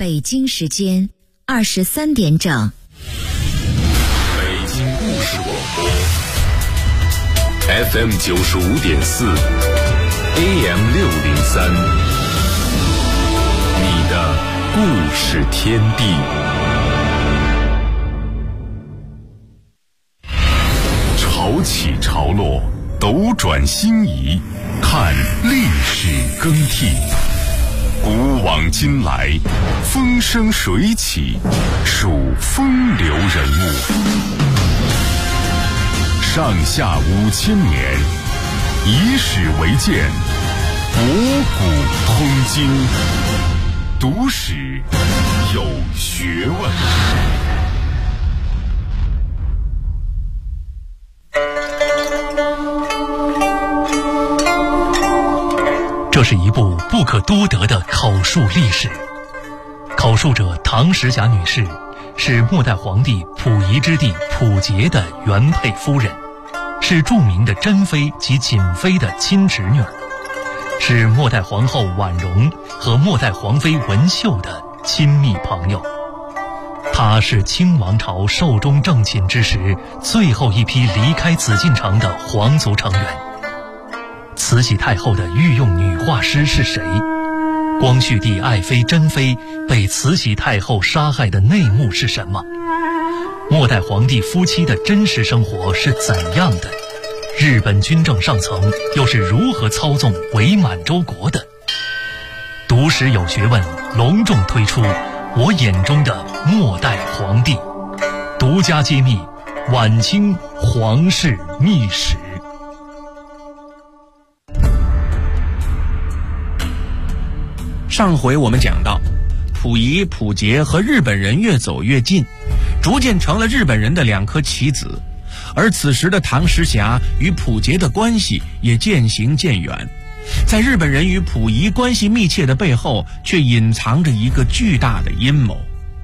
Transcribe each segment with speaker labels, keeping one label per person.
Speaker 1: 北京时间23点整。
Speaker 2: 北京故事广播 FM 95.4 AM 603，你的故事天地。潮起潮落，斗转星移，看历史更替。古往今来，风生水起，数风流人物。上下5000年，以史为鉴，博古通今，读史有学问。
Speaker 3: 这是一部不可多得的口述历史。口述者唐时霞女士是末代皇帝溥仪之弟溥杰的原配夫人，是著名的珍妃及瑾妃的亲侄女，是末代皇后婉容和末代皇妃文秀的亲密朋友。她是清王朝寿终正寝之时最后一批离开紫禁城的皇族成员。慈禧太后的御用女画师是谁？光绪帝爱妃珍妃被慈禧太后杀害的内幕是什么？末代皇帝夫妻的真实生活是怎样的？日本军政上层又是如何操纵伪满洲国的？读史有学问隆重推出我眼中的末代皇帝，独家揭秘晚清皇室秘史。
Speaker 4: 上回我们讲到，溥仪、溥杰和日本人越走越近，逐渐成了日本人的两颗棋子。而此时的唐时霞与溥杰的关系也渐行渐远，在日本人与溥仪关系密切的背后，却隐藏着一个巨大的阴谋。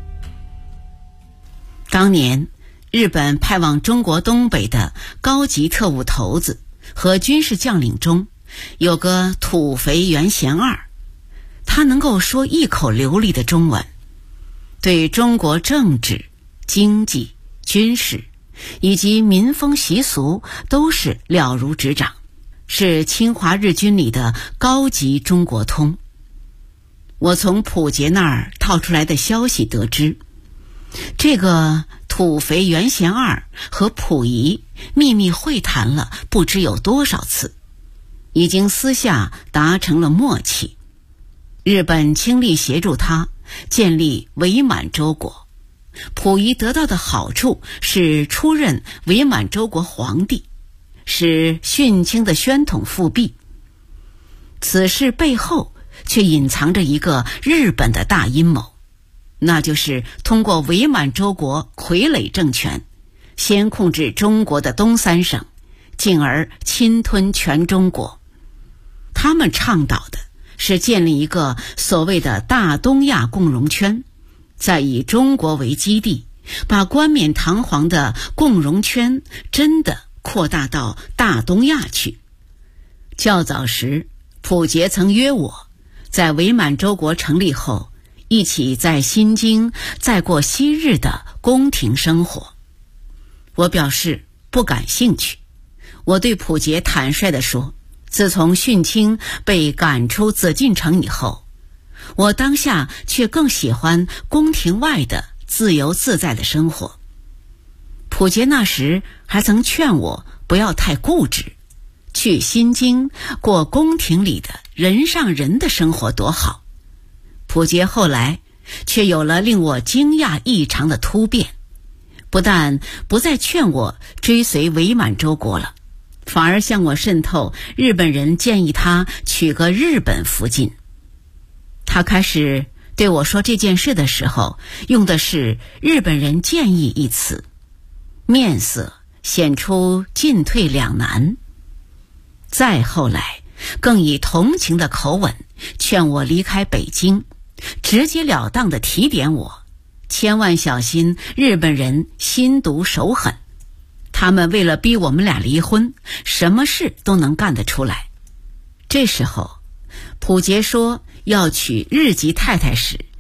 Speaker 5: 当年，日本派往中国东北的高级特务头子和军事将领中，有个土肥原贤二。他能够说一口流利的中文，对中国政治、经济、军事以及民风习俗都是了如指掌，是侵华日军里的高级中国通。我从溥杰那儿套出来的消息得知，这个土肥原贤二和溥仪秘密会谈了不知有多少次，已经私下达成了默契。日本倾力协助他建立伪满洲国，溥仪得到的好处是出任伪满洲国皇帝，使殉清的宣统复辟。此事背后却隐藏着一个日本的大阴谋，那就是通过伪满洲国傀儡政权，先控制中国的东三省，进而侵吞全中国。他们倡导的是建立一个所谓的大东亚共荣圈，再以中国为基地，把冠冕堂皇的共荣圈真的扩大到大东亚去。较早时，溥杰曾约我，在伪满洲国成立后，一起在新京再过昔日的宫廷生活。我表示不感兴趣。我对溥杰坦率地说，自从殉清被赶出紫禁城以后，我当下却更喜欢宫廷外的自由自在的生活。溥杰那时还曾劝我不要太固执，去新京过宫廷里的人上人的生活多好。溥杰后来却有了令我惊讶异常的突变，不但不再劝我追随伪满洲国了，反而向我渗透日本人建议他娶个日本福晋。他开始对我说这件事的时候，用的是日本人建议一词，面色显出进退两难。再后来更以同情的口吻劝我离开北京，直截了当地提点我，千万小心日本人心毒手狠，他们为了逼我们俩离婚，什么事都能干得出来。这时候溥杰说要娶日籍太太时，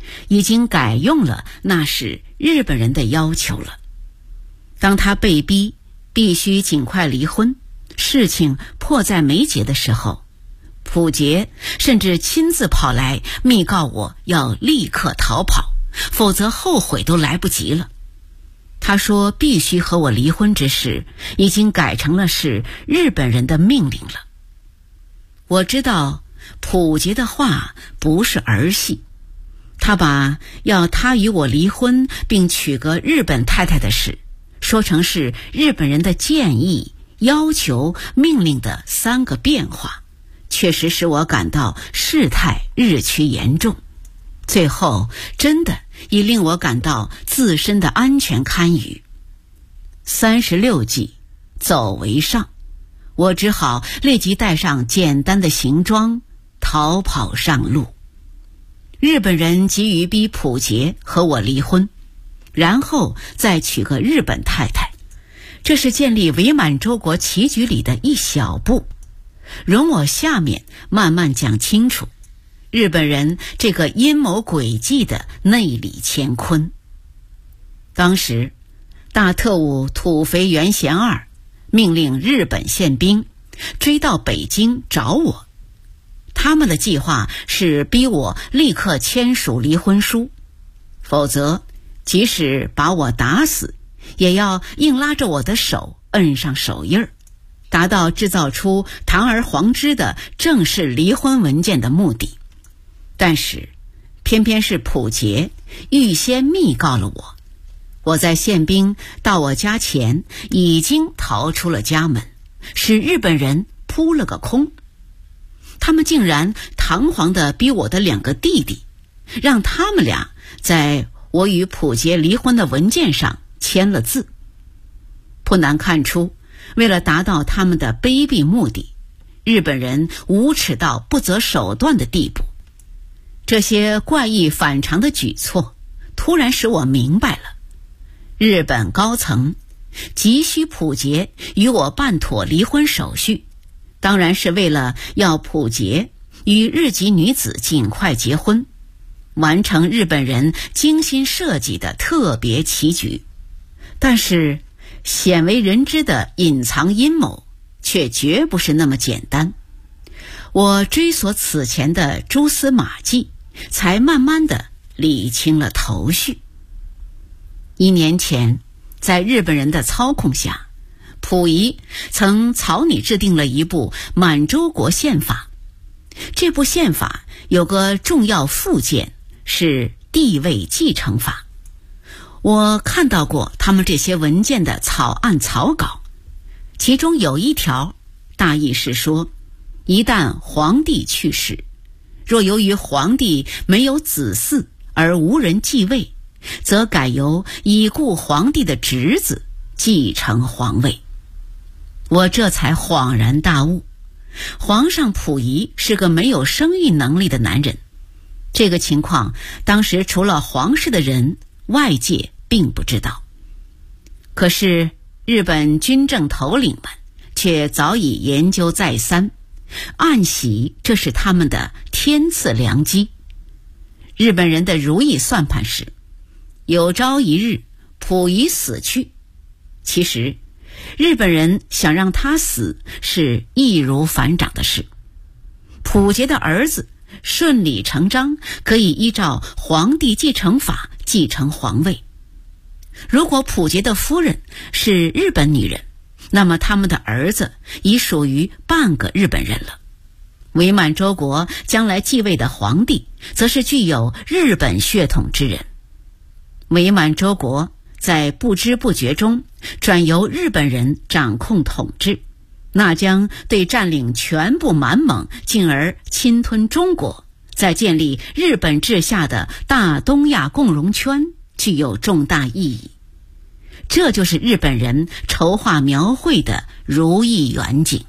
Speaker 5: 已经改用了那是日本人的要求了。当他被逼必须尽快离婚，事情迫在眉睫的时候，溥杰甚至亲自跑来密告我要立刻逃跑，否则后悔都来不及了。他说必须和我离婚之事已经改成了是日本人的命令了。我知道溥杰的话不是儿戏，他把要他与我离婚并娶个日本太太的事说成是日本人的建议、要求、命令的3个变化，确实使我感到事态日趋严重，最后真的已令我感到自身的安全堪虞。36计，走为上，我只好立即带上简单的行装，逃跑上路。日本人急于逼溥杰和我离婚，然后再娶个日本太太，这是建立伪满洲国棋局里的一小步。容我下面慢慢讲清楚日本人这个阴谋诡计的内里乾坤。当时大特务土肥原贤二命令日本宪兵追到北京找我，他们的计划是逼我立刻签署离婚书，否则即使把我打死，也要硬拉着我的手摁上手印儿，达到制造出堂而皇之的正式离婚文件的目的。但是偏偏是溥杰预先密告了我在宪兵到我家前已经逃出了家门，使日本人扑了个空。他们竟然堂皇地逼我的2个弟弟，让他们俩在我与溥杰离婚的文件上签了字。不难看出，为了达到他们的卑鄙目的，日本人无耻到不择手段的地步。这些怪异反常的举措突然使我明白了，日本高层急需溥杰与我办妥离婚手续，当然是为了要溥杰与日籍女子尽快结婚，完成日本人精心设计的特别棋局。但是鲜为人知的隐藏阴谋却绝不是那么简单。我追索此前的蛛丝马迹，才慢慢地理清了头绪。1年前，在日本人的操控下，溥仪曾草拟制定了一部满洲国宪法。这部宪法有个重要附件是地位继承法。我看到过他们这些文件的草案草稿，其中有一条大意是说，一旦皇帝去世，若由于皇帝没有子嗣而无人继位，则改由已故皇帝的侄子继承皇位。我这才恍然大悟，皇上溥仪是个没有生育能力的男人。这个情况当时除了皇室的人，外界并不知道。可是日本军政头领们却早已研究再三，暗喜这是他们的天赐良机。日本人的如意算盘是，有朝一日溥仪死去，其实日本人想让他死是易如反掌的事。溥杰的儿子顺理成章可以依照皇帝继承法继承皇位。如果溥杰的夫人是日本女人，那么他们的儿子已属于半个日本人了。伪满洲国将来继位的皇帝则是具有日本血统之人。伪满洲国在不知不觉中转由日本人掌控统治，那将对占领全部满蒙，进而侵吞中国，再建立日本治下的大东亚共荣圈具有重大意义。这就是日本人筹划描绘的如意远景。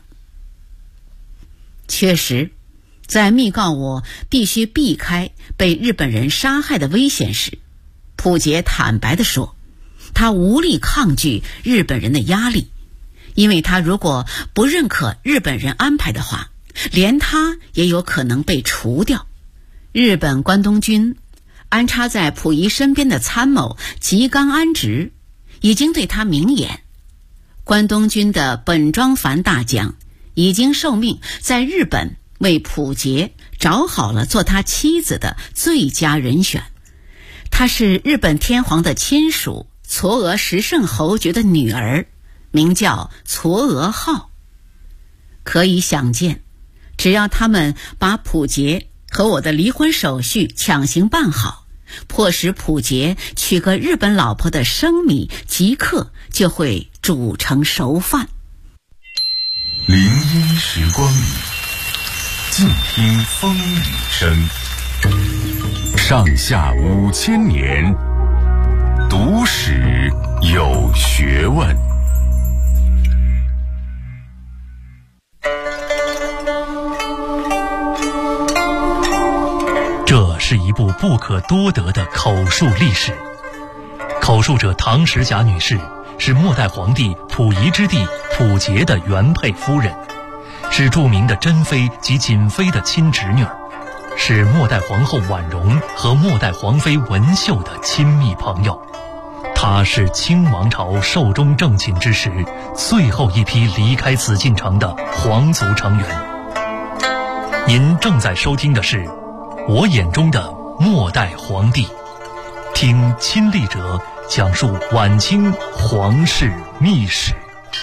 Speaker 5: 确实，在密告我必须避开被日本人杀害的危险时，溥杰坦白地说，他无力抗拒日本人的压力，因为他如果不认可日本人安排的话，连他也有可能被除掉。日本关东军安插在溥仪身边的参谋吉冈安直已经对他明言，关东军的本庄繁大将已经受命在日本为溥杰找好了做他妻子的最佳人选。她是日本天皇的亲属嵯峨十胜侯爵的女儿，名叫嵯峨号。可以想见，只要他们把溥杰和我的离婚手续强行办好，迫使溥杰娶个日本老婆的生米即刻就会煮成熟饭。
Speaker 2: 林荫时光里，静听风雨声。上下5000年，读史有学问。
Speaker 3: 这是一部不可多得的口述历史。口述者唐时霞女士是末代皇帝溥仪之弟溥杰的原配夫人，是著名的珍妃及瑾妃的亲侄女，是末代皇后婉容和末代皇妃文秀的亲密朋友。她是清王朝寿终正寝之时最后一批离开紫禁城的皇族成员。您正在收听的是我眼中的末代皇帝，听亲历者讲述晚清皇室秘史。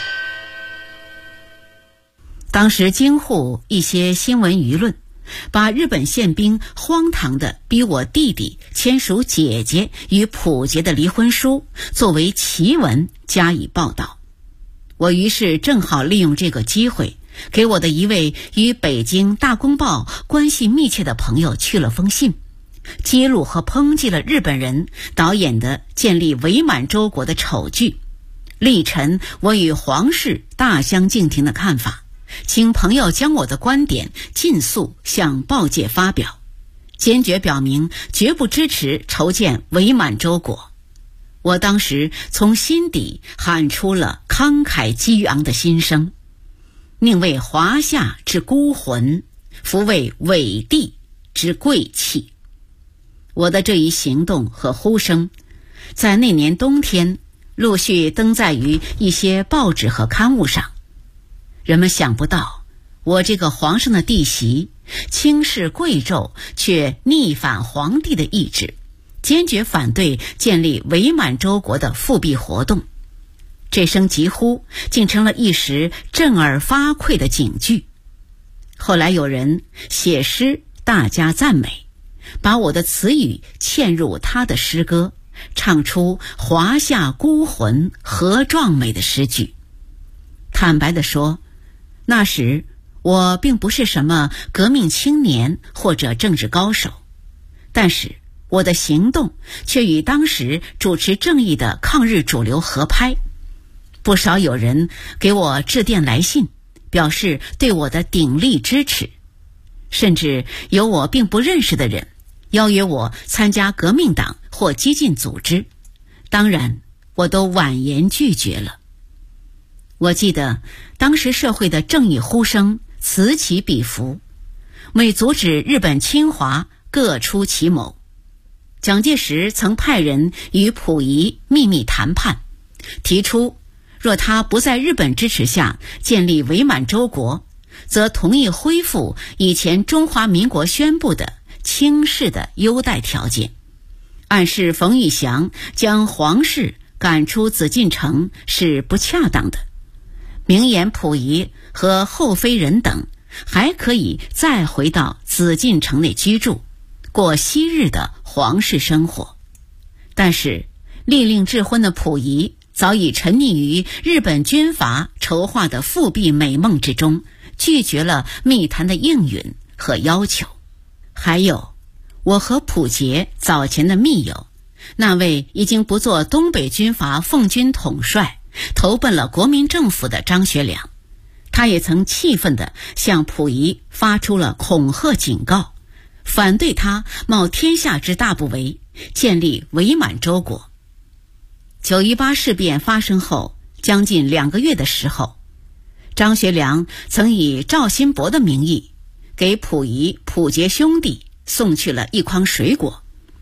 Speaker 5: 当时京沪一些新闻舆论把日本宪兵荒唐地逼我弟弟签署姐姐与溥杰的离婚书作为奇闻加以报道。我于是正好利用这个机会，给我的一位与北京大公报关系密切的朋友去了封信，揭露和抨击了日本人导演的建立伪满洲国的丑剧，力陈我与皇室大相径庭的看法，请朋友将我的观点尽速向报界发表，坚决表明绝不支持筹建伪满洲国。我当时从心底喊出了慷慨激昂的心声，宁为华夏之孤魂，弗为伪帝之贵气。我的这一行动和呼声在那年冬天陆续登载于一些报纸和刊物上。人们想不到，我这个皇上的弟媳轻视贵胄却逆反皇帝的意志，坚决反对建立伪满洲国的复辟活动。这声疾呼竟成了一时震耳发聩的警句。后来有人写诗大加赞美，把我的词语嵌入他的诗歌，唱出华夏孤魂何壮美的诗句。坦白地说，那时我并不是什么革命青年或者政治高手，但是我的行动却与当时主持正义的抗日主流合拍。不少有人给我致电来信，表示对我的鼎力支持，甚至有我并不认识的人邀约我参加革命党或激进组织，当然我都婉言拒绝了。我记得当时社会的正义呼声此起彼伏，为阻止日本侵华各出奇谋。蒋介石曾派人与溥仪秘密谈判，提出若他不在日本支持下建立伪满洲国，则同意恢复以前中华民国宣布的清室的优待条件，暗示冯玉祥将皇室赶出紫禁城是不恰当的，明言溥仪和后妃人等还可以再回到紫禁城内居住，过昔日的皇室生活。但是力令智昏的溥仪早已沉溺于日本军阀筹划的复辟美梦之中，拒绝了密谈的应允和要求。还有我和溥杰早前的密友，那位已经不做东北军阀奉军统帅，投奔了国民政府的张学良，他也曾气愤地向溥仪发出了恐吓警告，反对他冒天下之大不韪，建立伪满洲国。9·18事变发生后将近2个月的时候，张学良曾以赵新伯的名义给溥仪、溥杰兄弟送去了一筐水果。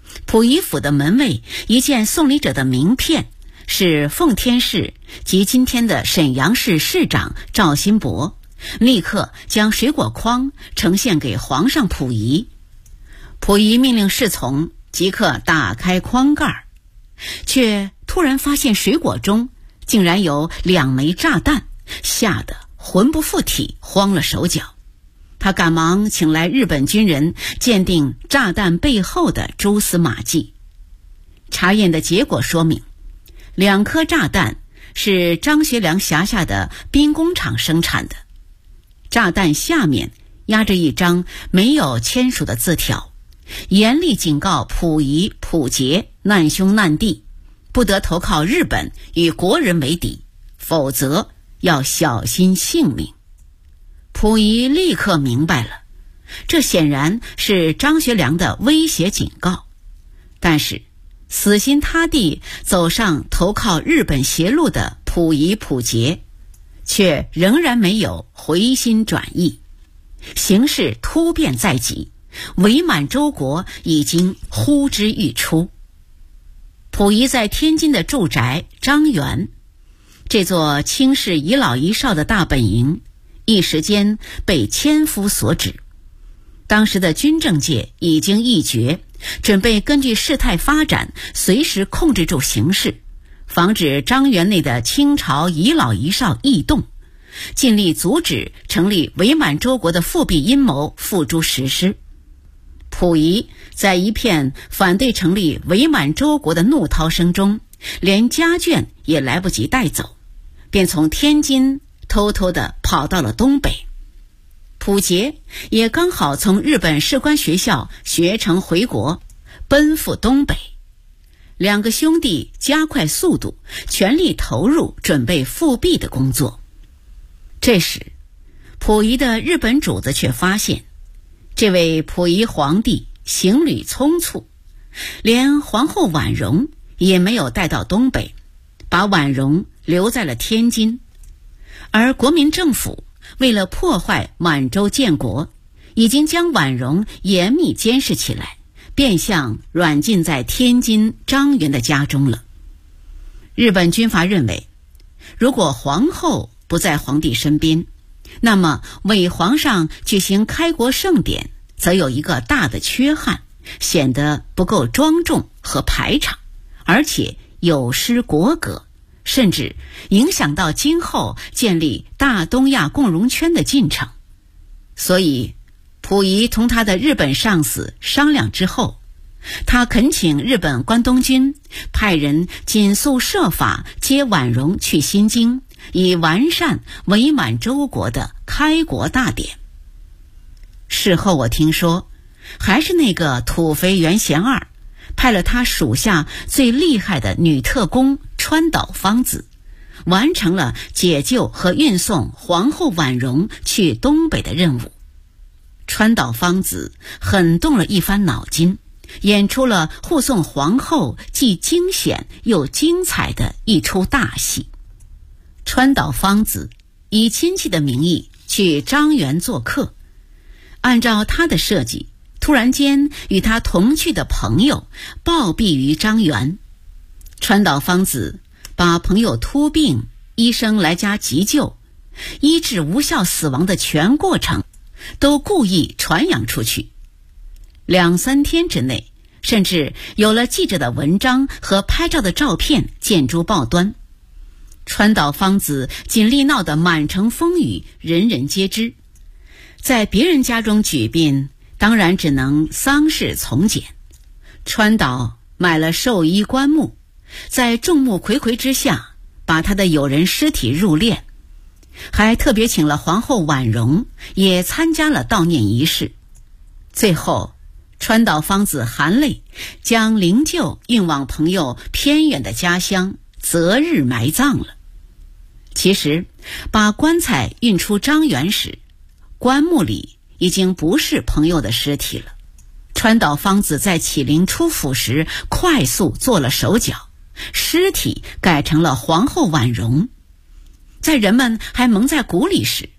Speaker 5: 溥仪府的门卫一见送礼者的名片是奉天市及今天的沈阳市市长赵新伯，立刻将水果筐呈现给皇上溥仪。溥仪命令侍从即刻打开筐盖，却突然发现水果中竟然有2枚炸弹，吓得魂不附体，慌了手脚。他赶忙请来日本军人鉴定炸弹背后的蛛丝马迹。查验的结果说明，2颗炸弹是张学良辖下的兵工厂生产的。炸弹下面压着一张没有签署的字条，严厉警告溥仪、溥杰难兄难弟，不得投靠日本与国人为敌，否则要小心性命。溥仪立刻明白了，这显然是张学良的威胁警告。但是死心塌地走上投靠日本邪路的溥仪、溥杰却仍然没有回心转意。形势突变在即，伪满洲国已经呼之欲出。溥仪在天津的住宅张园，这座清室遗老遗少的大本营，一时间被千夫所指。当时的军政界已经议决，准备根据事态发展随时控制住形势，防止张园内的清朝遗老遗少异动，尽力阻止成立伪满洲国的复辟阴谋付诸实施。溥仪在一片反对成立伪满洲国的怒涛声中，连家眷也来不及带走，便从天津偷偷地跑到了东北。溥杰也刚好从日本士官学校学成回国，奔赴东北。2个兄弟加快速度，全力投入准备复辟的工作。这时，溥仪的日本主子却发现，这位溥仪皇帝行旅匆促，连皇后婉容也没有带到东北，把婉容留在了天津。而国民政府为了破坏满洲建国，已经将婉容严密监视起来，变相软禁在天津张园的家中了。日本军阀认为，如果皇后不在皇帝身边，那么为皇上举行开国盛典则有一个大的缺憾，显得不够庄重和排场，而且有失国格，甚至影响到今后建立大东亚共荣圈的进程。所以溥仪同他的日本上司商量之后，他恳请日本关东军派人尽速设法接婉容去新京，以完善伪满洲国的开国大典。事后我听说，还是那个土肥原贤二派了他属下最厉害的女特工川岛芳子，完成了解救和运送皇后婉容去东北的任务。川岛芳子很动了一番脑筋，演出了护送皇后既惊险又精彩的一出大戏。川岛芳子以亲戚的名义去张园做客，按照他的设计，突然间与他同去的朋友暴毙于张园。川岛芳子把朋友突病，医生来家急救，医治无效死亡的全过程都故意传扬出去。2-3天之内，甚至有了记者的文章和拍照的照片见诸报端。川岛芳子尽力闹得满城风雨，人人皆知。在别人家中举殡，当然只能丧事从简。川岛买了寿衣棺木，在众目睽睽之下把他的友人尸体入殓，还特别请了皇后婉容也参加了悼念仪式。最后川岛芳子含泪将灵柩运往朋友偏远的家乡，择日埋葬了。其实把棺材运出张园时，棺木里已经不是朋友的尸体了。川岛芳子在启灵出府时快速做了手脚，尸体改成了皇后婉容。在人们还蒙在鼓里时，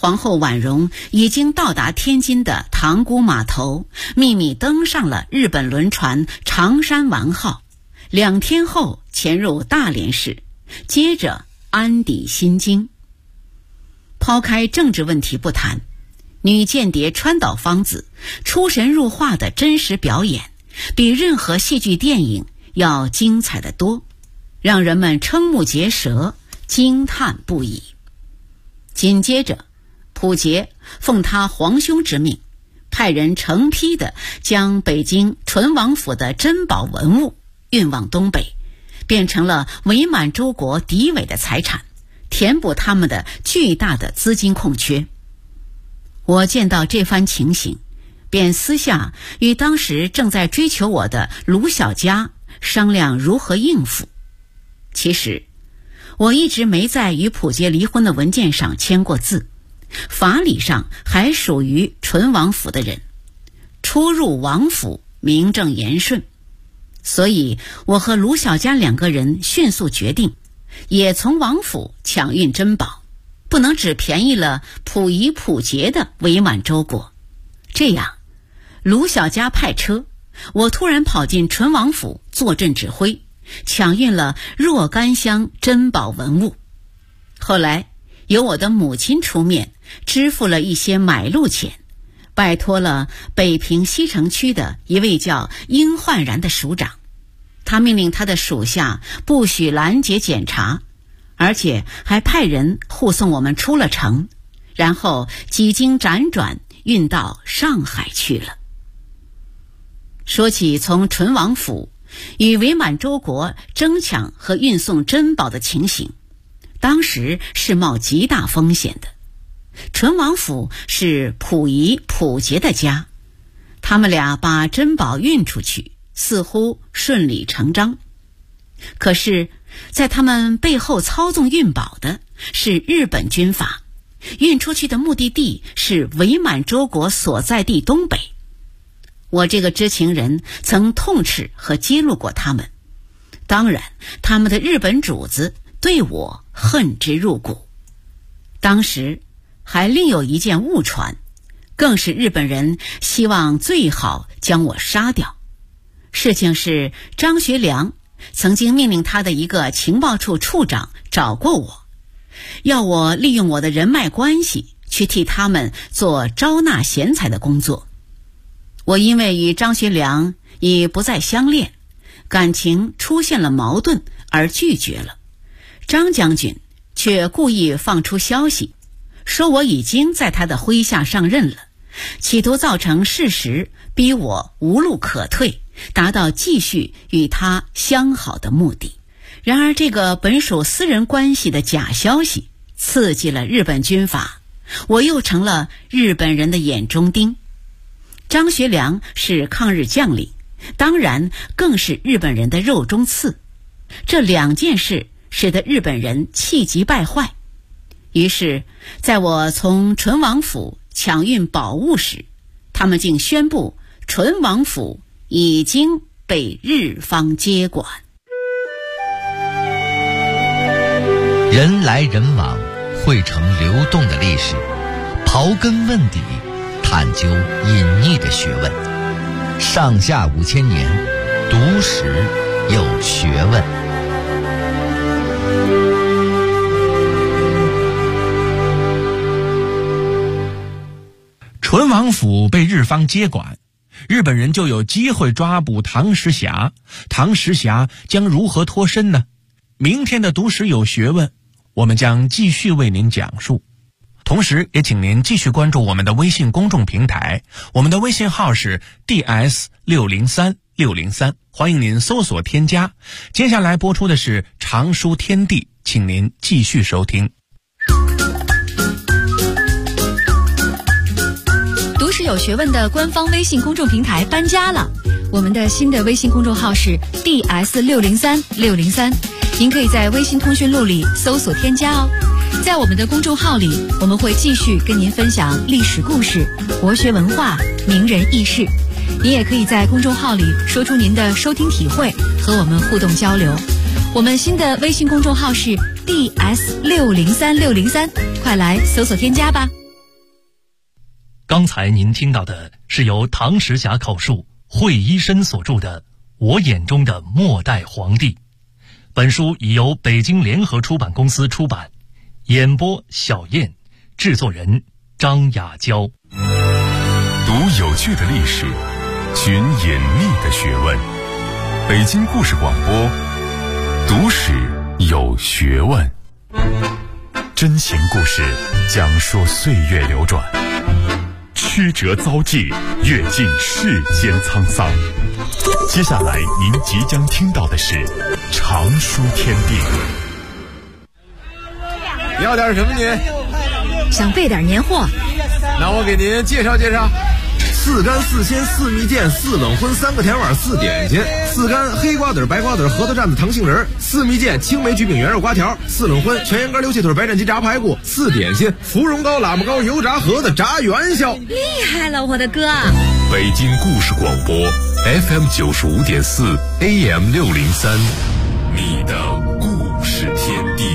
Speaker 5: 皇后婉容已经到达天津的塘沽码头，秘密登上了日本轮船长山丸号，2天后潜入大连市，接着安抵新京。抛开政治问题不谈，女间谍川岛芳子出神入化的真实表演，比任何戏剧电影要精彩得多，让人们瞠目结舌，惊叹不已。紧接着，溥杰奉他皇兄之命，派人成批地将北京淳王府的珍宝文物运往东北，变成了伪满洲国敌伪的财产，填补他们的巨大的资金空缺。我见到这番情形，便私下与当时正在追求我的卢小嘉商量如何应付。其实我一直没在与溥杰离婚的文件上签过字，法理上还属于淳王府的人，出入王府名正言顺。所以我和卢小嘉2个人迅速决定，也从王府抢运珍宝，不能只便宜了溥仪溥杰的伪满洲国。这样，卢小嘉派车，我突然跑进淳王府坐镇指挥，抢运了若干箱珍宝文物。后来由我的母亲出面支付了一些买路钱，拜托了北平西城区的一位叫殷焕然的署长，他命令他的属下不许拦截检查，而且还派人护送我们出了城，然后几经辗转运到上海去了。说起从淳王府与伪满洲国争抢和运送珍宝的情形，当时是冒极大风险的。淳王府是溥仪溥杰的家，他们俩把珍宝运出去似乎顺理成章，可是在他们背后操纵运宝的是日本军阀，运出去的目的地是伪满洲国所在地东北。我这个知情人曾痛斥和揭露过他们，当然他们的日本主子对我恨之入骨。当时还另有一件误传，更是日本人希望最好将我杀掉。事情是张学良曾经命令他的一个情报处处长找过我，要我利用我的人脉关系去替他们做招纳贤才的工作。我因为与张学良已不再相恋，感情出现了矛盾而拒绝了。张将军却故意放出消息，说我已经在他的麾下上任了，企图造成事实，逼我无路可退，达到继续与他相好的目的。然而这个本属私人关系的假消息刺激了日本军阀，我又成了日本人的眼中钉。张学良是抗日将领，当然更是日本人的肉中刺。这2件事使得日本人气急败坏，于是在我从淳王府抢运宝物时，他们竟宣布淳王府已经被日方接管。
Speaker 6: 人来人往，汇成流动的历史，刨根问底，探究隐匿的学问。上下5000年，读史有学问。
Speaker 4: 淳王府被日方接管，日本人就有机会抓捕唐时霞。唐时霞将如何脱身呢？明天的读史有学问，我们将继续为您讲述。同时也请您继续关注我们的微信公众平台，我们的微信号是 DS603603，欢迎您搜索添加。接下来播出的是常书天地，请您继续收听。
Speaker 7: 读史有学问的官方微信公众平台搬家了，我们的新的微信公众号是 DS603603，您可以在微信通讯录里搜索添加哦。在我们的公众号里，我们会继续跟您分享历史故事、国学文化、名人轶事。您也可以在公众号里说出您的收听体会，和我们互动交流。我们新的微信公众号是 DS603603，快来搜索添加吧。
Speaker 3: 刚才您听到的是由唐时侠口述、惠一生所著的《我眼中的末代皇帝》。本书已由北京联合出版公司出版，演播小燕，制作人张雅娇。
Speaker 2: 读有趣的历史，寻隐秘的学问。北京故事广播，读史有学问。真情故事讲述岁月流转，曲折遭际，阅尽世间沧桑。接下来您即将听到的是常书天地。
Speaker 8: 要点什么您？
Speaker 1: 想备点年货。
Speaker 8: 那我给您介绍介绍。4干4鲜4蜜饯4冷荤3个甜碗4点心，4干黑瓜子白瓜子核桃蘸子糖杏仁，4蜜饯青梅菊饼圆肉瓜条，4冷荤全羊肝溜气腿白斩鸡炸排骨，4点心芙蓉糕喇嘛糕油炸盒子炸元宵。
Speaker 1: 厉害了，我的哥！
Speaker 2: 北京故事广播 FM 95.4 AM 603，你的故事天地。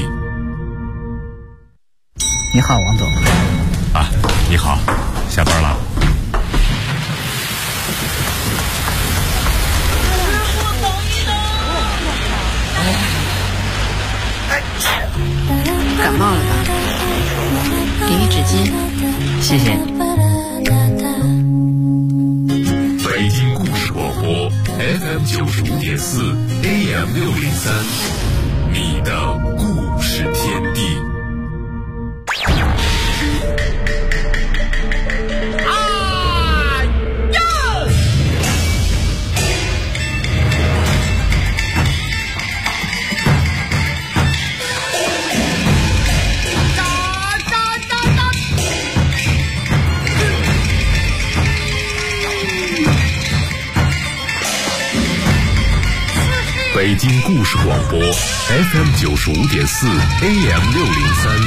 Speaker 9: 你好，王总。
Speaker 2: 啊，你好，下班了。
Speaker 5: 感冒了吧？给你纸巾。
Speaker 9: 谢谢。
Speaker 2: 北京故事广播 FM 95.4 AM 603，你的故事天地。北京故事广播 FM 95.4 AM 603，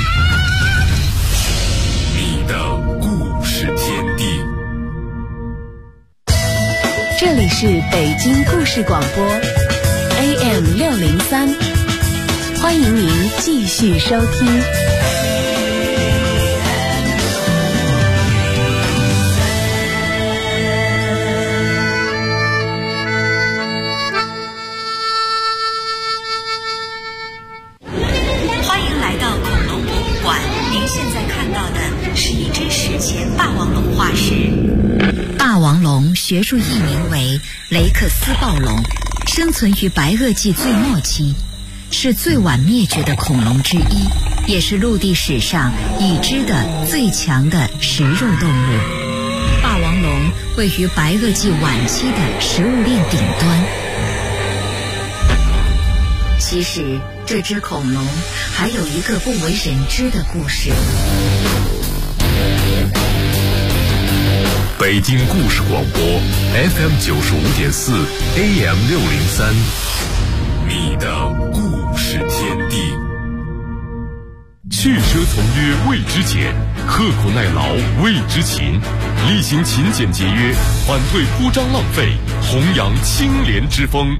Speaker 2: 你的故事天地。
Speaker 10: 这里是北京故事广播 AM 603，欢迎您继续收听。
Speaker 1: 霸王龙学术译名为雷克斯暴龙，生存于白垩纪最末期，是最晚灭绝的恐龙之一，也是陆地史上已知的最强的食肉动物。霸王龙位于白垩纪晚期的食物链顶端。其实这只恐龙还有一个不为人知的故事。
Speaker 2: 北京故事广播 FM 95.4 AM 603，你的故事天地。去车从约谓之俭，刻苦耐劳谓之勤，厉行勤俭节约，反对铺张浪费，弘扬清廉之风。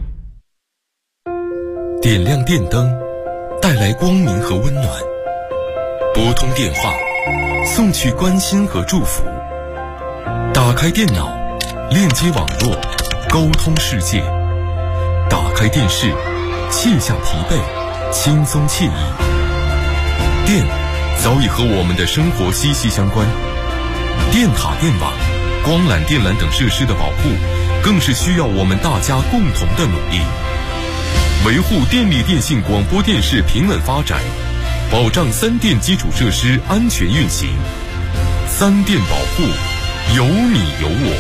Speaker 2: 点亮电灯，带来光明和温暖；拨通电话，送去关心和祝福；打开电脑，链接网络，沟通世界；打开电视，卸下疲惫，轻松惬意。电早已和我们的生活息息相关，电塔、电网、光缆、电缆等设施的保护，更是需要我们大家共同的努力。维护电力电信广播电视平稳发展，保障3电基础设施安全运行。3电保护，有你有我。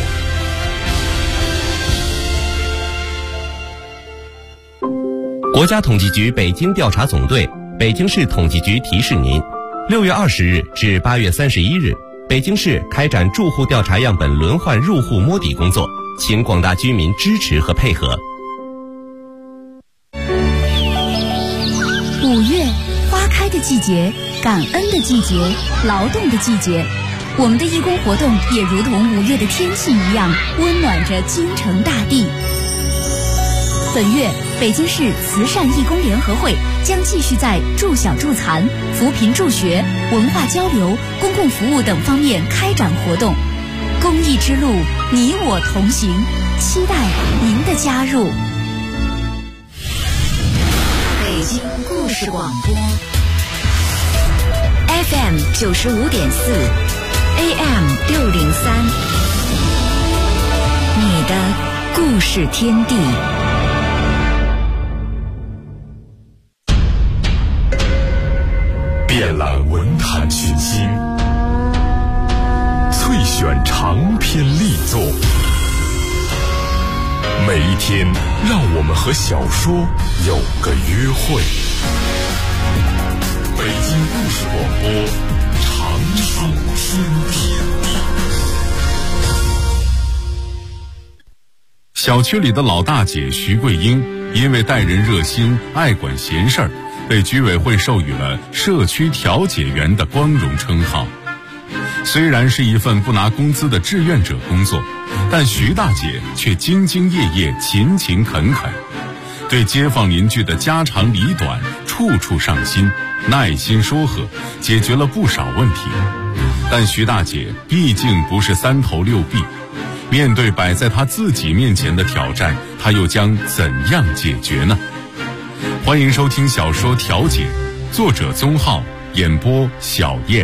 Speaker 11: 国家统计局北京调查总队、北京市统计局提示您：6月20日至8月31日，北京市开展住户调查样本轮换入户摸底工作，请广大居民支持和配合。
Speaker 10: 5月，花开的季节，感恩的季节，劳动的季节。我们的义工活动也如同5月的天气一样，温暖着京城大地。本月，北京市慈善义工联合会将继续在助小助残、扶贫助学、文化交流、公共服务等方面开展活动， 公益之路，你我同行，期待您的加入。
Speaker 1: 北京故事广播 FM 95.4 AM 603，你的故事天地。
Speaker 2: 遍览文坛群星，萃选长篇力作，每一天让我们和小说有个约会。北京故事广播，长寿天地。小区里的老大姐徐桂英，因为待人热心、爱管闲事儿，被居委会授予了社区调解员的光荣称号。虽然是一份不拿工资的志愿者工作，但徐大姐却兢兢业业、勤勤恳恳，对街坊邻居的家长里短处处上心，耐心说和，解决了不少问题。但徐大姐毕竟不是三头六臂，面对摆在她自己面前的挑战，她又将怎样解决呢？欢迎收听小说《调解》，作者宗浩，演播小燕。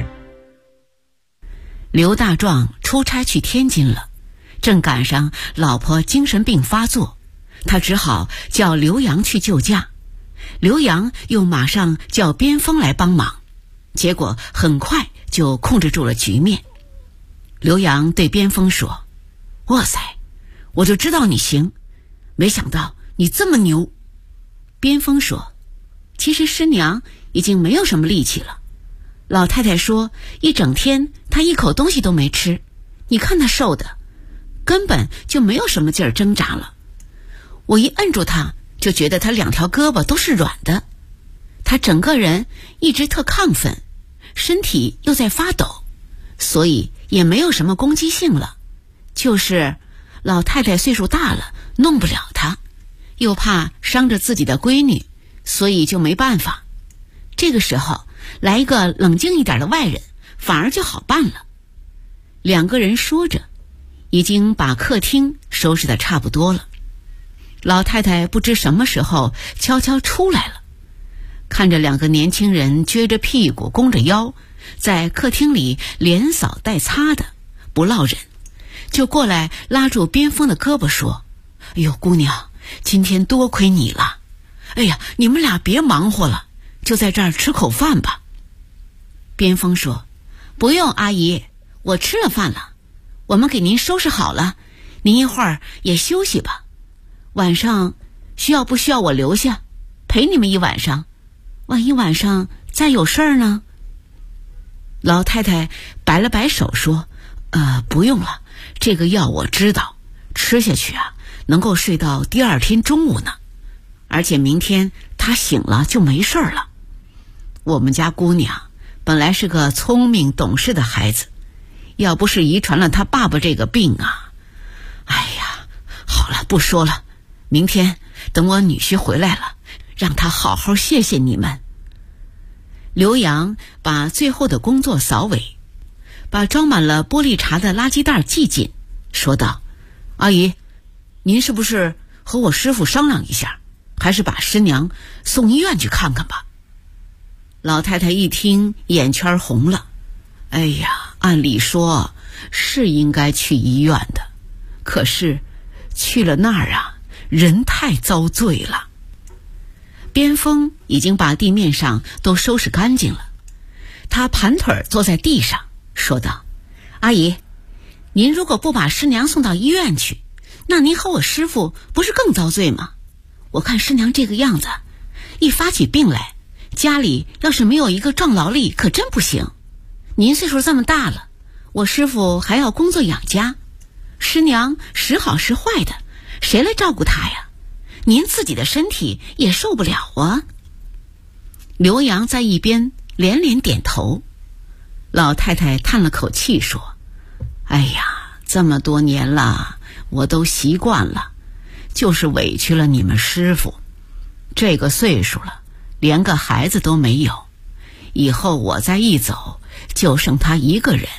Speaker 5: 刘大壮出差去天津了，正赶上老婆精神病发作，他只好叫刘洋去救驾。刘洋又马上叫边锋来帮忙，结果很快就控制住了局面。刘洋对边锋说：“哇塞，我就知道你行，没想到你这么牛。”边锋说：“其实师娘已经没有什么力气了。老太太说一整天她一口东西都没吃，你看她瘦的，根本就没有什么劲儿挣扎了。我一摁住她，就觉得她两条胳膊都是软的。她整个人一直特亢奋，身体又在发抖，所以也没有什么攻击性了。就是老太太岁数大了，弄不了她，又怕伤着自己的闺女，所以就没办法。这个时候来一个冷静一点的外人，反而就好办了。”两个人说着，已经把客厅收拾得差不多了。老太太不知什么时候悄悄出来了，看着两个年轻人撅着屁股弓着腰，在客厅里连扫带擦的，不落忍，就过来拉住边锋的胳膊说：“哎呦，姑娘，今天多亏你了。哎呀，你们俩别忙活了，就在这儿吃口饭吧。”边锋说：“不用，阿姨，我吃了饭了，我们给您收拾好了，您一会儿也休息吧。晚上需要不需要我留下陪你们一晚上？万一晚上再有事儿呢？”老太太摆了摆手说：“不用了，这个药我知道，吃下去啊，能够睡到第二天中午呢。而且明天她醒了就没事了。我们家姑娘本来是个聪明懂事的孩子，要不是遗传了她爸爸这个病啊，哎呀，好了，不说了，明天等我女婿回来了，让他好好谢谢你们。”刘洋把最后的工作扫尾，把装满了玻璃碴的垃圾袋系紧，说道：“阿姨，您是不是和我师傅商量一下，还是把师娘送医院去看看吧？”老太太一听眼圈红了，哎呀，按理说是应该去医院的，可是去了那儿啊，人太遭罪了。边锋已经把地面上都收拾干净了，他盘腿坐在地上说道：“阿姨，您如果不把师娘送到医院去，那您和我师傅不是更遭罪吗？我看师娘这个样子，一发起病来，家里要是没有一个壮劳力可真不行。您岁数这么大了，我师傅还要工作养家，师娘时好时坏的，谁来照顾她呀？您自己的身体也受不了啊。”刘洋在一边连连点头。老太太叹了口气说：“哎呀，这么多年了，我都习惯了，就是委屈了你们师傅。这个岁数了，连个孩子都没有，以后我再一走，就剩他一个人，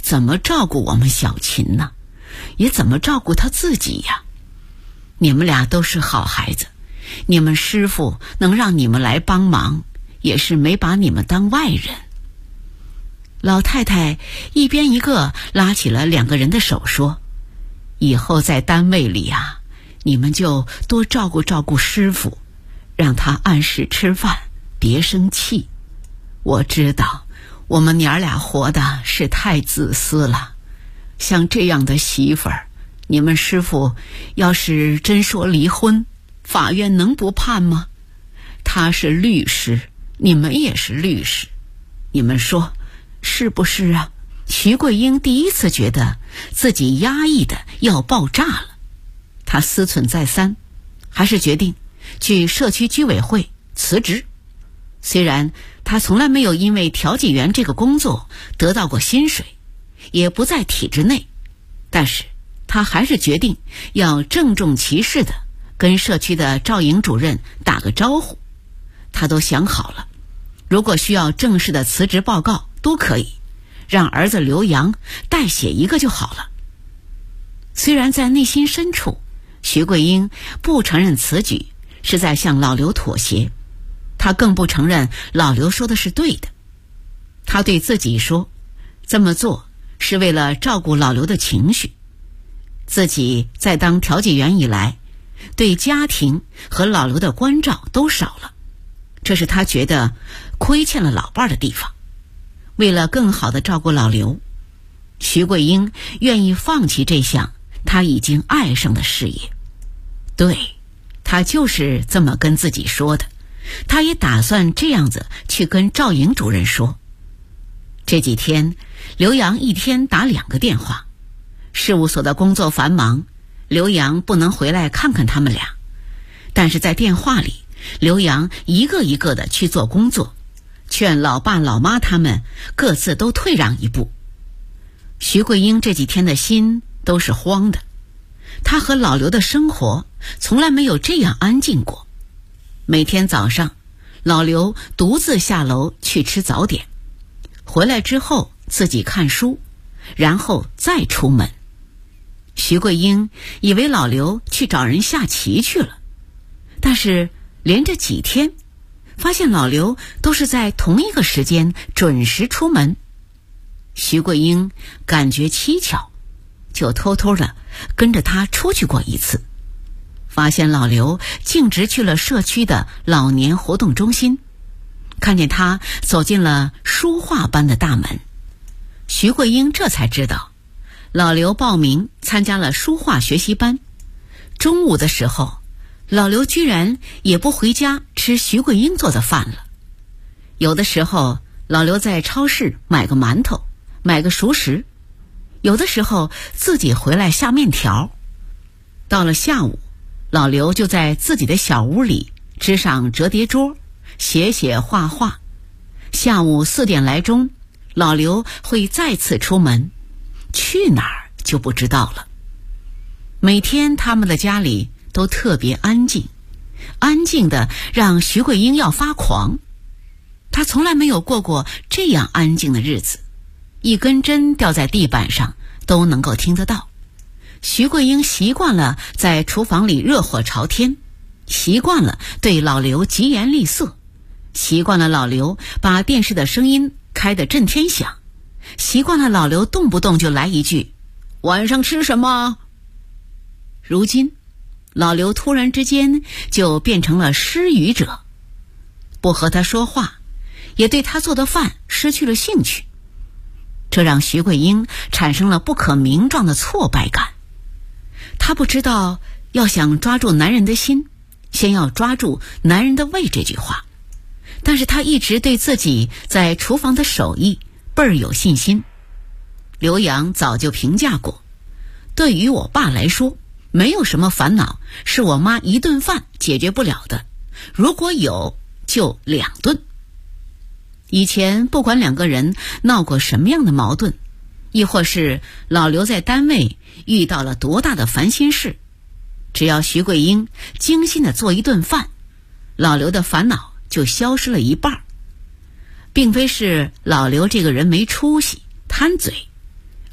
Speaker 5: 怎么照顾我们小琴呢？也怎么照顾他自己呀？你们俩都是好孩子，你们师傅能让你们来帮忙，也是没把你们当外人。老太太一边一个拉起了两个人的手说，以后在单位里啊，你们就多照顾照顾师傅，让他按时吃饭，别生气。我知道我们娘俩活的是太自私了，像这样的媳妇儿，你们师傅要是真说离婚，法院能不判吗？他是律师，你们也是律师，你们说是不是啊？徐桂英第一次觉得自己压抑的要爆炸了，她思忖再三，还是决定去社区居委会辞职。虽然她从来没有因为调解员这个工作得到过薪水，也不在体制内，但是她还是决定要郑重其事的跟社区的赵营主任打个招呼。她都想好了，如果需要正式的辞职报告都可以，让儿子刘洋代写一个就好了。虽然在内心深处，徐桂英不承认此举是在向老刘妥协，她更不承认老刘说的是对的。她对自己说，这么做是为了照顾老刘的情绪。自己在当调解员以来，对家庭和老刘的关照都少了，这是她觉得亏欠了老伴的地方。为了更好地照顾老刘，徐桂英愿意放弃这项她已经爱上的事业。对，她就是这么跟自己说的，她也打算这样子去跟赵营主任说。这几天刘洋一天打2个电话，事务所的工作繁忙，刘洋不能回来看看他们俩，但是在电话里，刘洋一个一个的去做工作，劝老爸老妈他们各自都退让一步。徐桂英这几天的心都是慌的，她和老刘的生活从来没有这样安静过。每天早上，老刘独自下楼去吃早点，回来之后自己看书，然后再出门。徐桂英以为老刘去找人下棋去了，但是连着几天发现老刘都是在同一个时间准时出门。徐桂英感觉蹊跷，就偷偷的跟着他出去过一次，发现老刘径直去了社区的老年活动中心，看见他走进了书画班的大门。徐桂英这才知道，老刘报名参加了书画学习班。中午的时候，老刘居然也不回家吃徐桂英做的饭了。有的时候，老刘在超市买个馒头，买个熟食，有的时候自己回来下面条。到了下午，老刘就在自己的小屋里支上折叠桌，写写画画。下午4点来钟，老刘会再次出门，去哪儿就不知道了。每天他们的家里都特别安静，安静的让徐桂英要发狂。她从来没有过过这样安静的日子，一根针掉在地板上都能够听得到。徐桂英习惯了在厨房里热火朝天，习惯了对老刘疾言厉色，习惯了老刘把电视的声音开得震天响，习惯了老刘动不动就来一句晚上吃什么。如今老刘突然之间就变成了失语者，不和他说话，也对他做的饭失去了兴趣。这让徐桂英产生了不可名状的挫败感。她不知道要想抓住男人的心，先要抓住男人的胃这句话，但是她一直对自己在厨房的手艺倍儿有信心。刘洋早就评价过，对于我爸来说，没有什么烦恼是我妈一顿饭解决不了的，如果有就2顿。以前不管2个人闹过什么样的矛盾，亦或是老刘在单位遇到了多大的烦心事，只要徐桂英精心的做一顿饭，老刘的烦恼就消失了一半。并非是老刘这个人没出息贪嘴，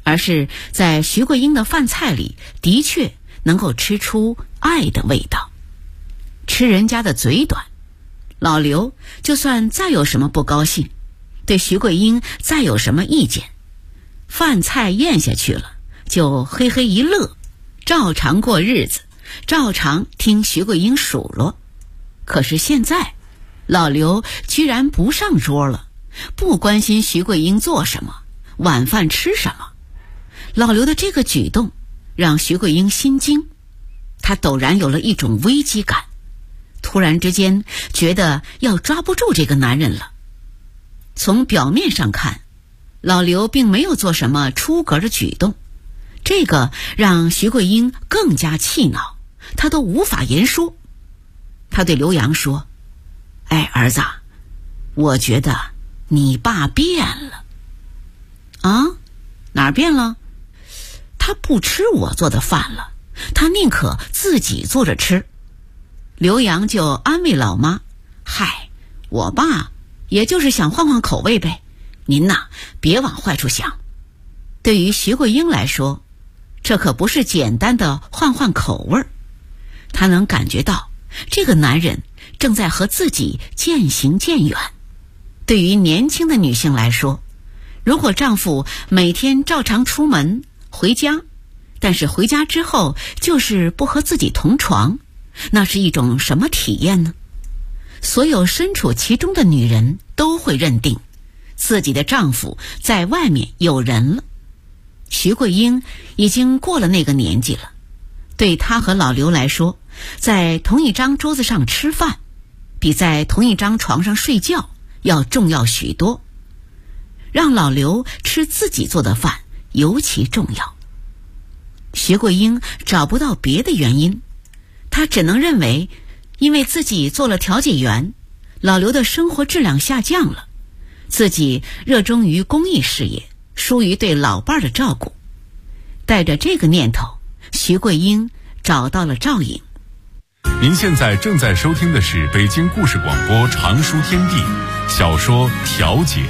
Speaker 5: 而是在徐桂英的饭菜里的确能够吃出爱的味道。吃人家的嘴短，老刘就算再有什么不高兴，对徐桂英再有什么意见，饭菜咽下去了就嘿嘿一乐，照常过日子，照常听徐桂英数落。可是现在老刘居然不上桌了，不关心徐桂英做什么，晚饭吃什么。老刘的这个举动让徐桂英心惊，她陡然有了一种危机感，突然之间觉得要抓不住这个男人了。从表面上看，老刘并没有做什么出格的举动，这个让徐桂英更加气恼，她都无法言说。她对刘洋说：哎，儿子，我觉得你爸变了。啊？哪儿变了？他不吃我做的饭了，他宁可自己做着吃。刘洋就安慰老妈：嗨，我爸也就是想换换口味呗，您呐别往坏处想。对于徐桂英来说，这可不是简单的换换口味，她能感觉到这个男人正在和自己渐行渐远。对于年轻的女性来说，如果丈夫每天照常出门回家，但是回家之后就是不和自己同床，那是一种什么体验呢？所有身处其中的女人都会认定自己的丈夫在外面有人了。徐桂英已经过了那个年纪了，对她和老刘来说，在同一张桌子上吃饭比在同一张床上睡觉要重要许多。让老刘吃自己做的饭尤其重要。徐桂英找不到别的原因，她只能认为因为自己做了调解员，老刘的生活质量下降了，自己热衷于公益事业，疏于对老伴儿的照顾。带着这个念头，徐桂英找到了赵颖。
Speaker 2: 您现在正在收听的是北京故事广播长书天地小说《调解》。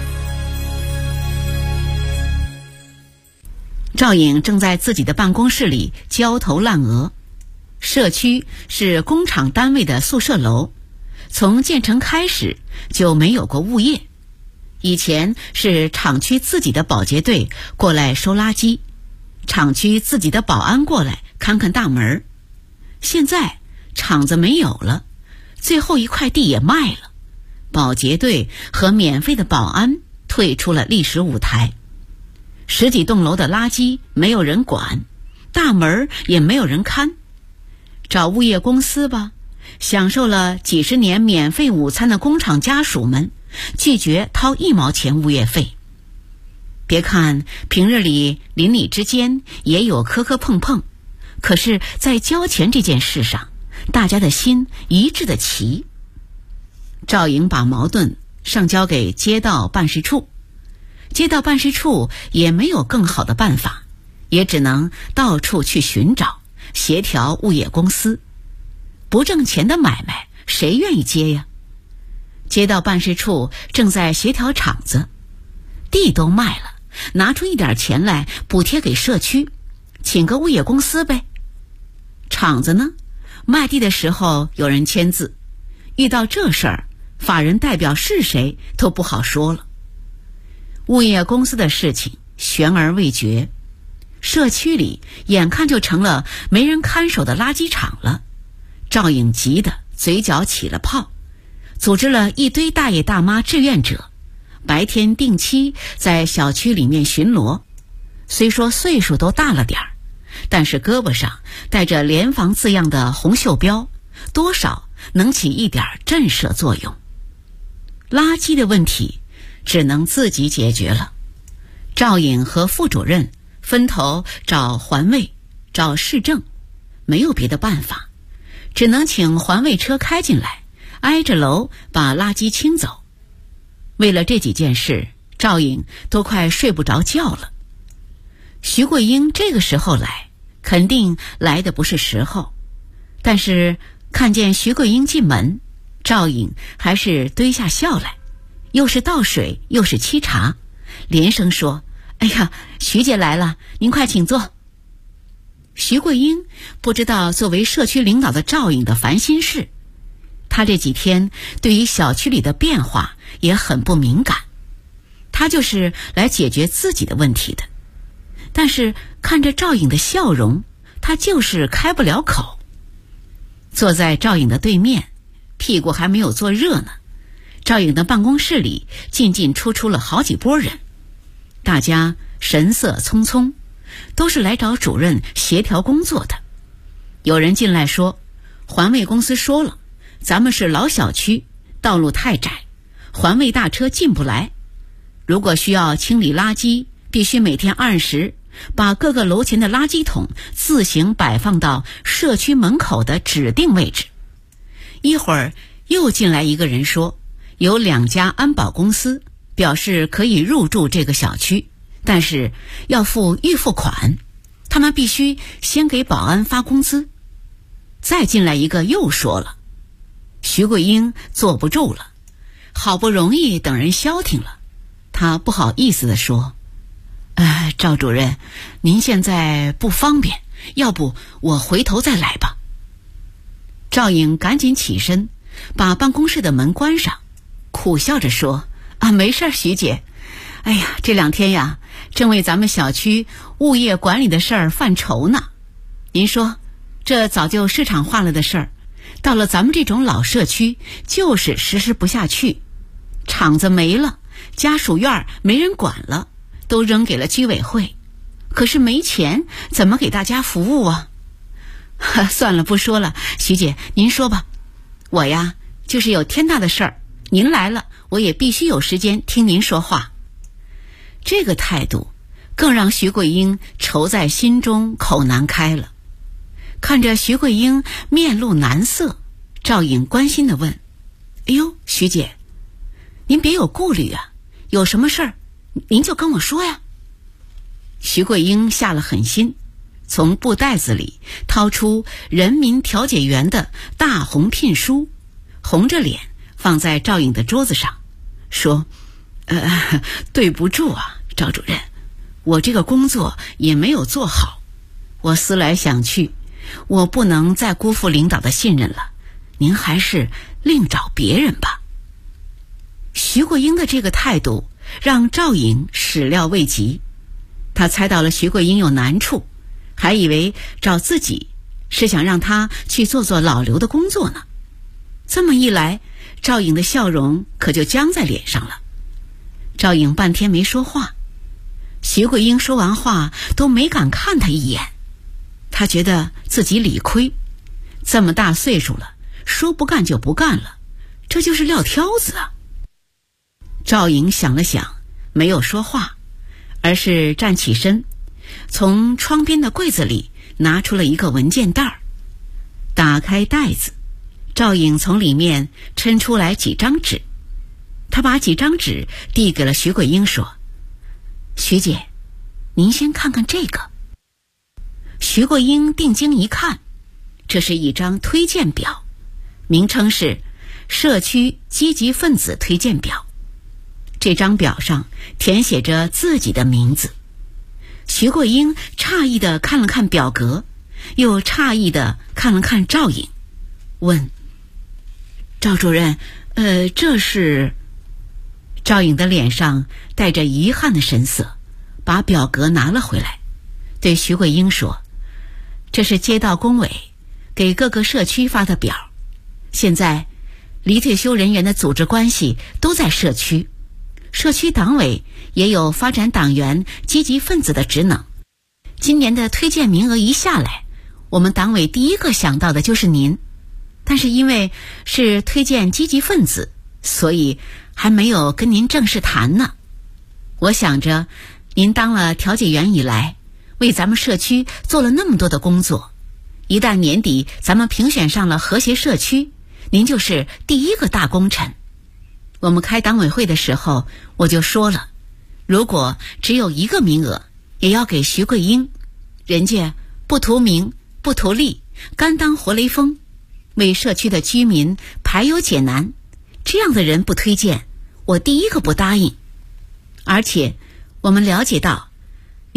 Speaker 5: 赵颖正在自己的办公室里焦头烂额。社区是工厂单位的宿舍楼，从建成开始就没有过物业。以前是厂区自己的保洁队过来收垃圾，厂区自己的保安过来看看大门。现在厂子没有了，最后一块地也卖了，保洁队和免费的保安退出了历史舞台。10几栋楼的垃圾没有人管，大门也没有人看。找物业公司吧，享受了几十年免费午餐的工厂家属们拒绝掏1毛钱物业费。别看平日里邻里之间也有磕磕碰碰，可是在交钱这件事上，大家的心一致的齐。赵颖把矛盾上交给街道办事处，街道办事处也没有更好的办法，也只能到处去寻找协调物业公司。不挣钱的买卖谁愿意接呀？街道办事处正在协调厂子，地都卖了，拿出一点钱来补贴给社区，请个物业公司呗。厂子呢，卖地的时候有人签字，遇到这事儿，法人代表是谁都不好说了。物业公司的事情悬而未决，社区里眼看就成了没人看守的垃圾场了。赵颖急得嘴角起了泡，组织了一堆大爷大妈志愿者，白天定期在小区里面巡逻。虽说岁数都大了点儿，但是胳膊上带着联防字样的红袖标，多少能起一点震慑作用。垃圾的问题只能自己解决了。赵颖和副主任分头找环卫，找市政，没有别的办法，只能请环卫车开进来，挨着楼把垃圾清走。为了这几件事，赵颖都快睡不着觉了。徐桂英这个时候来，肯定来的不是时候，但是看见徐桂英进门，赵颖还是堆下笑来，又是倒水又是沏茶，连声说： 哎呀，徐姐来了，您快请坐。徐桂英不知道作为社区领导的赵颖的烦心事，她这几天对于小区里的变化也很不敏感，她就是来解决自己的问题的。但是看着赵颖的笑容，她就是开不了口。坐在赵颖的对面，屁股还没有坐热呢，赵颖的办公室里进进出出了好几拨人，大家神色匆匆，都是来找主任协调工作的。有人进来说，环卫公司说了，咱们是老小区，道路太窄，环卫大车进不来，如果需要清理垃圾，必须每天按时把各个楼前的垃圾桶自行摆放到社区门口的指定位置。一会儿又进来一个人说，有2家安保公司表示可以入住这个小区，但是要付预付款，他们必须先给保安发工资。再进来一个又说了，徐桂英坐不住了，好不容易等人消停了，她不好意思地说，赵主任，您现在不方便，要不我回头再来吧。赵颖赶紧起身，把办公室的门关上，苦笑着说，没事徐姐，哎呀，这2天呀，正为咱们小区物业管理的事儿犯愁呢。您说，这早就市场化了的事儿，到了咱们这种老社区，就是实施不下去。厂子没了，家属院没人管了，都扔给了居委会，可是没钱，怎么给大家服务啊？算了，不说了，徐姐，您说吧。我呀，就是有天大的事儿，您来了，我也必须有时间听您说话。这个态度更让徐桂英愁在心中，口难开了。看着徐桂英面露难色，赵颖关心地问，哎呦，徐姐，您别有顾虑啊，有什么事儿您就跟我说呀。徐桂英下了狠心，从布袋子里掏出人民调解员的大红聘书，红着脸放在赵颖的桌子上，说，对不住啊，赵主任，我这个工作也没有做好，我思来想去，我不能再辜负领导的信任了，您还是另找别人吧。徐桂英的这个态度让赵颖始料未及，他猜到了徐桂英有难处，还以为找自己是想让她去做做老刘的工作呢。这么一来，赵颖的笑容可就僵在脸上了。赵颖半天没说话，徐桂英说完话都没敢看她一眼，她觉得自己理亏，这么大岁数了，说不干就不干了，这就是撂挑子啊。赵颖想了想，没有说话，而是站起身，从窗边的柜子里拿出了一个文件袋，打开袋子，赵颖从里面抻出来几张纸，他把几张纸递给了徐桂英，说，徐姐，您先看看这个。徐桂英定睛一看，这是一张推荐表，名称是社区积极分子推荐表。这张表上填写着自己的名字。徐桂英诧异地看了看表格，又诧异地看了看赵颖，问，赵主任，这是？赵颖的脸上带着遗憾的神色，把表格拿了回来，对徐桂英说，这是街道工委给各个社区发的表，现在离退休人员的组织关系都在社区，社区党委也有发展党员积极分子的职能，今年的推荐名额一下来，我们党委第一个想到的就是您，但是因为是推荐积极分子，所以还没有跟您正式谈呢。我想着您当了调解员以来，为咱们社区做了那么多的工作，一旦年底咱们评选上了和谐社区，您就是第一个大功臣。我们开党委会的时候我就说了，如果只有一个名额，也要给徐桂英，人家不图名不图利，甘当活雷锋，为社区的居民排忧解难，这样的人不推荐，我第一个不答应。而且我们了解到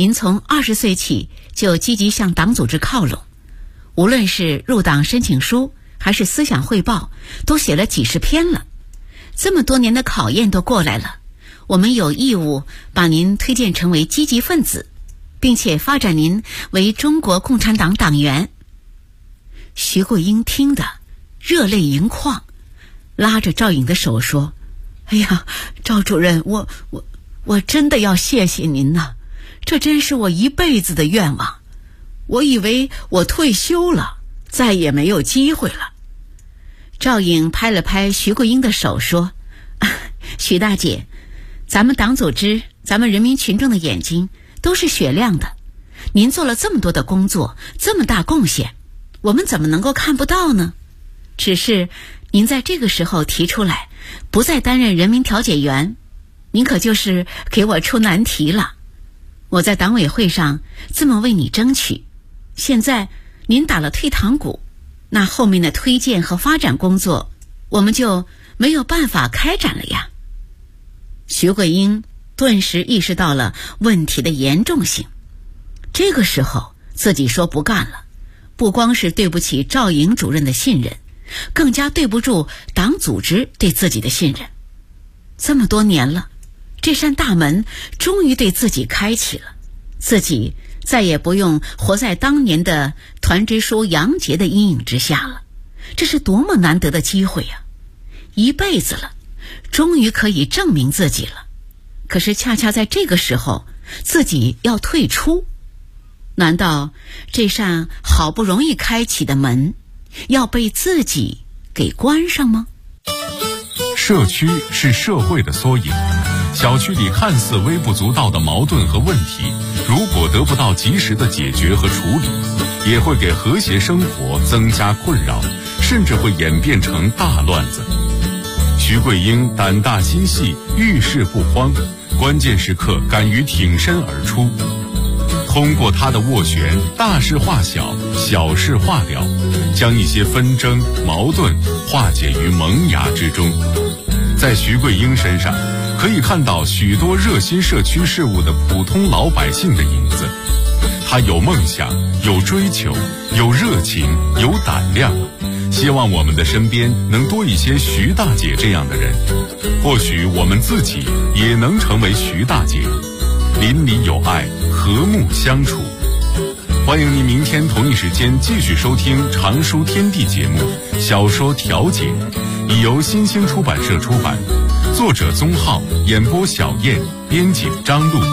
Speaker 5: 您从20岁起就积极向党组织靠拢，无论是入党申请书还是思想汇报，都写了几十篇了。这么多年的考验都过来了，我们有义务把您推荐成为积极分子，并且发展您为中国共产党党员。徐桂英听得热泪盈眶，拉着赵颖的手说：“哎呀，赵主任，我真的要谢谢您呐，这真是我一辈子的愿望。我以为我退休了，再也没有机会了。”赵颖拍了拍徐桂英的手说：“徐大姐，咱们党组织，咱们人民群众的眼睛都是雪亮的，您做了这么多的工作，这么大贡献，我们怎么能够看不到呢？只是您在这个时候提出来不再担任人民调解员，您可就是给我出难题了。我在党委会上这么为你争取，现在您打了退堂鼓，那后面的推荐和发展工作我们就没有办法开展了呀。”徐桂英顿时意识到了问题的严重性，这个时候自己说不干了，不光是对不起赵颖主任的信任，更加对不住党组织对自己的信任。这么多年了，这扇大门终于对自己开启了，自己再也不用活在当年的团支书杨杰的阴影之下了。这是多么难得的机会啊！一辈子了，终于可以证明自己了。可是恰恰在这个时候，自己要退出，难道这扇好不容易开启的门要被自己给关上吗？
Speaker 2: 社区是社会的缩影，小区里看似微不足道的矛盾和问题，如果得不到及时的解决和处理，也会给和谐生活增加困扰，甚至会演变成大乱子。徐桂英胆大心细，遇事不慌，关键时刻敢于挺身而出。通过他的斡旋，大事化小，小事化了，将一些纷争矛盾化解于萌芽之中。在徐桂英身上，可以看到许多热心社区事务的普通老百姓的影子。他有梦想，有追求，有热情，有胆量。希望我们的身边能多一些徐大姐这样的人，或许我们自己也能成为徐大姐，邻里有爱，和睦相处。欢迎您明天同一时间继续收听常书天地节目《小说调解》，已由新兴出版社出版，作者宗浩，演播小燕，编辑张璐。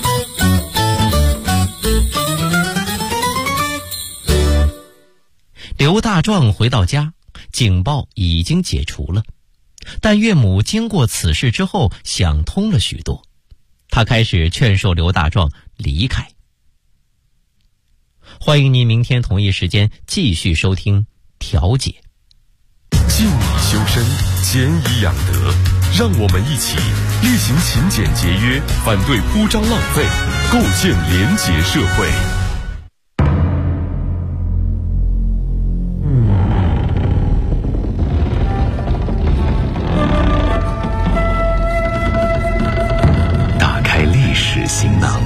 Speaker 6: 刘大壮回到家，警报已经解除了，但岳母经过此事之后想通了许多，他开始劝说刘大壮离开。欢迎您明天同一时间继续收听调解。
Speaker 12: 静以修身，俭以养德，让我们一起力行勤俭节约，反对铺张浪费，构建廉洁社会。
Speaker 13: 打开历史行囊，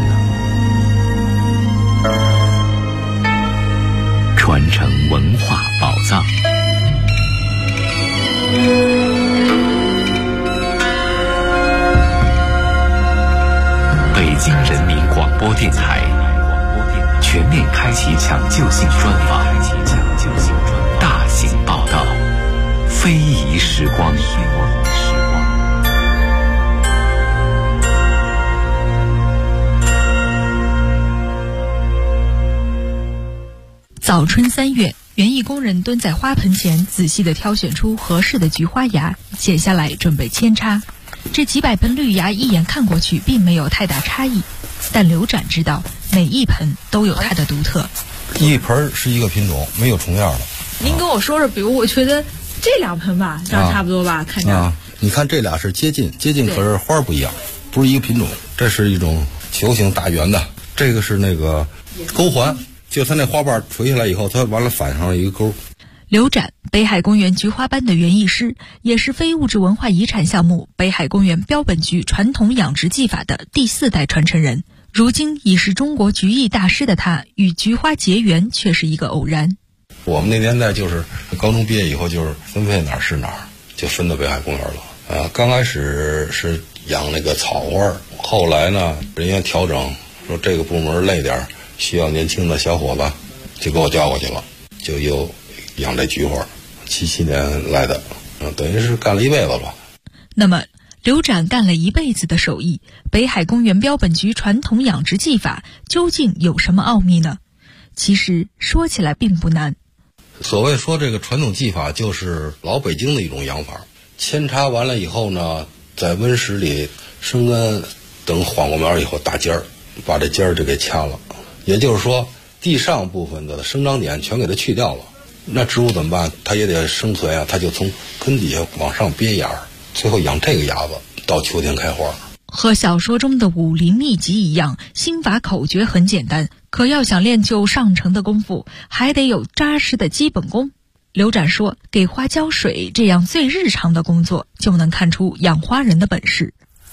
Speaker 13: 传承文化宝藏。北京人民广播电台全面开启抢救性专访，大型报道，非遗时光。
Speaker 7: 早春3月，园艺工人蹲在花盆前，仔细地挑选出合适的菊花芽，剪下来准备扦插。这几百盆绿芽一眼看过去并没有太大差异，但刘展知道每一盆都有它的独特。
Speaker 14: 一盆是一个品种，没有重样的。
Speaker 15: 您跟我说说，比如我觉得这2盆吧，这样差不多吧，看着。
Speaker 14: 你看这俩是接近，可是花不一样，不是一个品种。这是一种球形大圆的，这个是那个钩环。就它那花瓣垂下来以后，它完了反上了一个钩。
Speaker 7: 刘展，北海公园菊花班的园艺师，也是非物质文化遗产项目北海公园标本菊传统养殖技法的第4代传承人， 如今已是中国菊艺大师的他，与菊花结缘却是一个偶然。
Speaker 14: 我们那年代就是高中毕业以后，就是分配哪儿是哪儿，就分到北海公园了。刚开始是养那个草花，后来呢，人员调整，说这个部门累点，需要年轻的小伙子，就给我调过去了，就又养这菊花。77年来的，等于是干了一辈子了。
Speaker 7: 那么刘展干了一辈子的手艺，北海公园标本菊传统养殖技法究竟有什么奥秘呢？其实说起来并不难。
Speaker 14: 所谓说这个传统技法，就是老北京的一种养法。扦插完了以后呢，在温室里生根，等缓过苗以后打尖儿，把这尖儿就给掐了。也就是说，地上部分的生长点全给它去掉了。那植物怎么办？它也得生存啊，它就从根底下往上憋芽，最后养这个芽子，到秋天开花。
Speaker 7: 和小说中的武林秘籍一样，心法口诀很简单，可要想练就上乘的功夫，还得有扎实的基本功。刘展说，给花浇水这样最日常的工作，就能看出养花人的本事。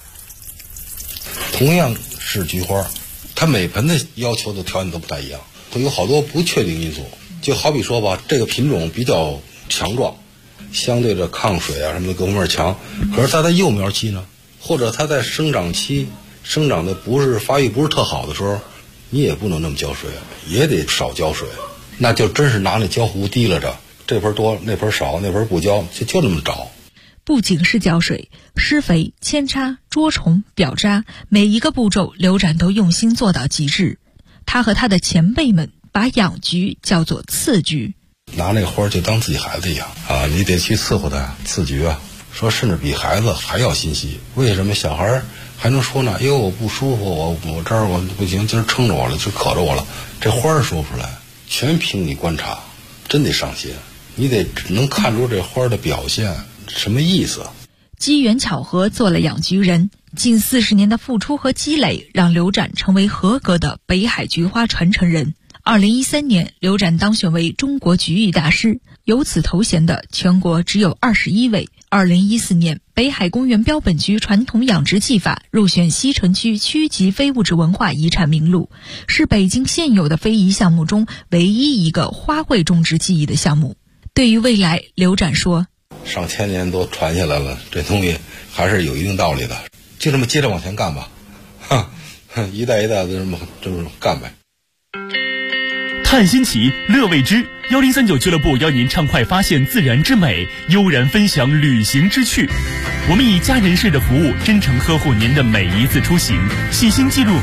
Speaker 14: 同样是菊花，它每盆的要求的条件都不太一样，它有好多不确定因素。就好比说吧，这个品种比较强壮，相对的抗水啊什么的各方面强，可是它在幼苗期呢，或者它在生长期生长的不是发育不是特好的时候，你也不能那么浇水，也得少浇水，那就真是拿那浇壶提拉着，这盆多那盆少，那盆不浇，就那么找。
Speaker 7: 不仅是浇水，施肥、扦插、捉虫、表扎，每一个步骤刘展都用心做到极致。他和他的前辈们把养菊叫做次菊，
Speaker 14: 拿那个花就当自己孩子一样啊，你得去伺候它，次菊啊，说甚至比孩子还要心细。为什么小孩还能说呢？哎呦，我不舒服，我这儿我不行，今儿撑着我了，就渴着我了。这花儿说不出来，全凭你观察，真得上心，你得能看出这花的表现什么意思。
Speaker 7: 机缘巧合做了养菊人，近40年的付出和积累，让刘展成为合格的北海菊花传承人。2013年，刘展当选为中国菊艺大师，有此头衔的全国只有21位。2014年，北海公园标本菊传统养殖技法入选西城区区级非物质文化遗产名录，是北京现有的非遗项目中唯一一个花卉种植技艺的项目。对于未来，刘展说，
Speaker 14: 上千年都传下来了，这东西还是有一定道理的，就这么接着往前干吧，一代一代的这么干呗。
Speaker 16: 探新奇，乐未知，1039俱乐部邀您畅快发现自然之美，悠然分享旅行之趣。我们以家人式的服务，真诚呵护您的每一次出行，细心记录